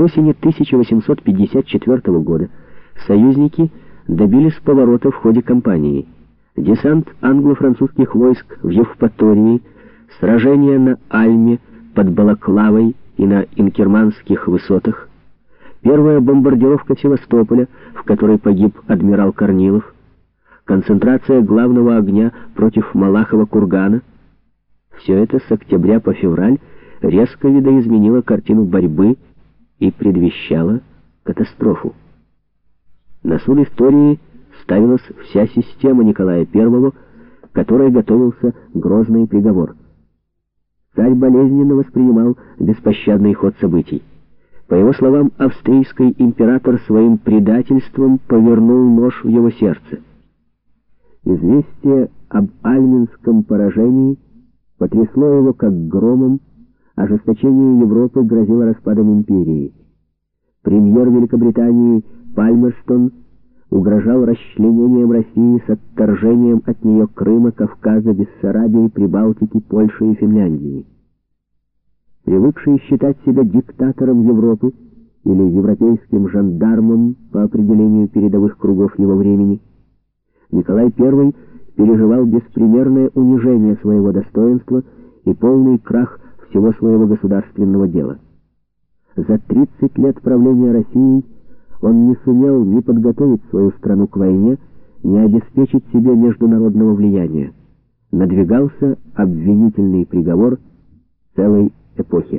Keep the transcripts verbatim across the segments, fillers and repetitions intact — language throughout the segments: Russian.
осени тысяча восемьсот пятьдесят четвёртого года союзники добились поворота в ходе кампании. Десант англо-французских войск в Евпатории, сражения на Альме, под Балаклавой и на Инкерманских высотах, первая бомбардировка Севастополя, в которой погиб адмирал Корнилов, концентрация главного огня против Малахова кургана — все это с октября по февраль резко видоизменило картину борьбы и предвещало катастрофу. На суд истории ставилась вся система Николая Первого, которой готовился грозный приговор. Царь болезненно воспринимал беспощадный ход событий. По его словам, австрийский император своим предательством повернул нож в его сердце. Известие об альминском поражении потрясло его как громом, ожесточение Европы грозило распадом империи. Премьер Великобритании Пальмерстон угрожал расчленением России с отторжением от нее Крыма, Кавказа, Бессарабии, Прибалтики, Польши и Финляндии. Привыкший считать себя диктатором Европы или европейским жандармом по определению передовых кругов его времени, Николай Первый переживал беспримерное унижение своего достоинства и полный крах всего своего государственного дела. За тридцать лет правления Россией он не сумел ни подготовить свою страну к войне, ни обеспечить себе международного влияния. Надвигался обвинительный приговор целой эпохи.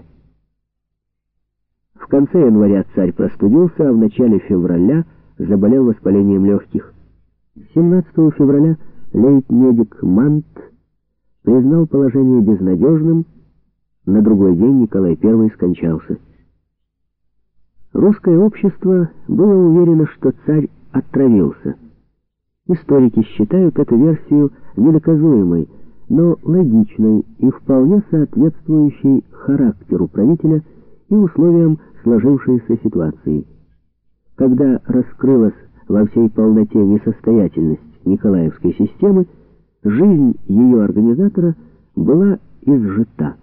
В конце января царь простудился, а в начале февраля заболел воспалением легких. семнадцатого февраля лейб-медик Мант признал положение безнадежным. На другой день Николай Первый скончался. Русское общество было уверено, что царь отравился. Историки считают эту версию недоказуемой, но логичной и вполне соответствующей характеру правителя и условиям сложившейся ситуации. Когда раскрылась во всей полноте несостоятельность Николаевской системы, жизнь ее организатора была изжита.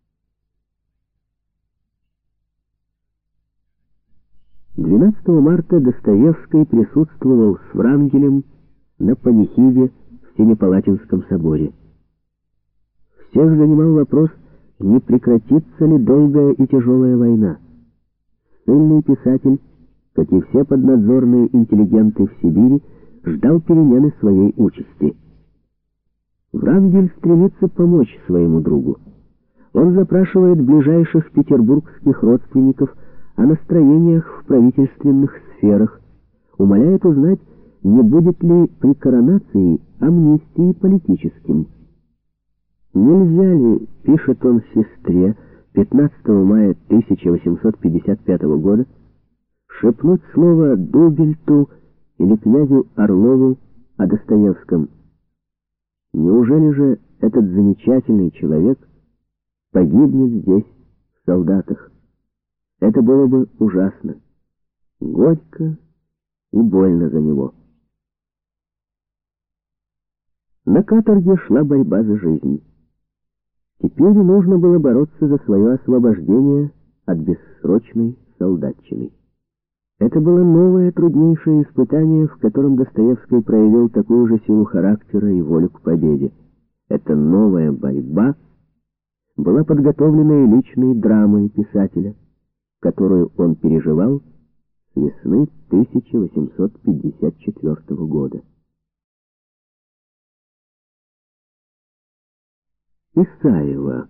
двенадцатого марта Достоевский присутствовал с Врангелем на панихиде в Семипалатинском соборе. Всех занимал вопрос, не прекратится ли долгая и тяжелая война. Ссыльный писатель, как и все поднадзорные интеллигенты в Сибири, ждал перемены своей участи. Врангель стремится помочь своему другу. Он запрашивает ближайших петербургских родственников о настроениях в правительственных сферах, умоляет узнать, не будет ли при коронации амнистии политическим. Нельзя ли, пишет он сестре пятнадцатого мая тысяча восемьсот пятьдесят пятого года, шепнуть слово Дубельту или князю Орлову о Достоевском? Неужели же этот замечательный человек погибнет здесь, в солдатах? Это было бы ужасно, горько и больно за него. На каторге шла борьба за жизнь. Теперь нужно было бороться за свое освобождение от бессрочной солдатчины. Это было новое, труднейшее испытание, в котором Достоевский проявил такую же силу характера и волю к победе. Эта новая борьба была подготовлена и личной драмой писателя, которую он переживал с весны тысяча восемьсот пятьдесят четвёртого года. Исаева.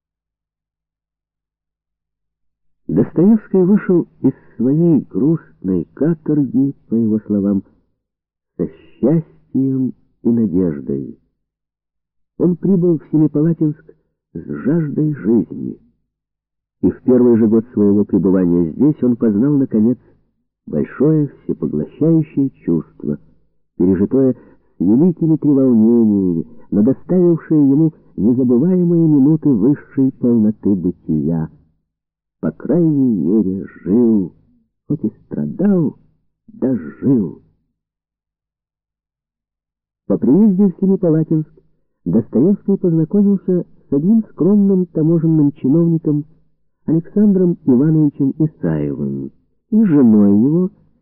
Достоевский вышел из своей грустной каторги, по его словам, со счастьем и надеждой. Он прибыл в Семипалатинск с жаждой жизни. И в первый же год своего пребывания здесь он познал, наконец, большое всепоглощающее чувство, пережитое с великими треволнениями, но доставившее ему незабываемые минуты высшей полноты бытия. По крайней мере, жил, хоть и страдал, да жил. По приезде в Семипалатинск Достоевский познакомился с одним скромным таможенным чиновником, Александром Ивановичем Исаевым и женой его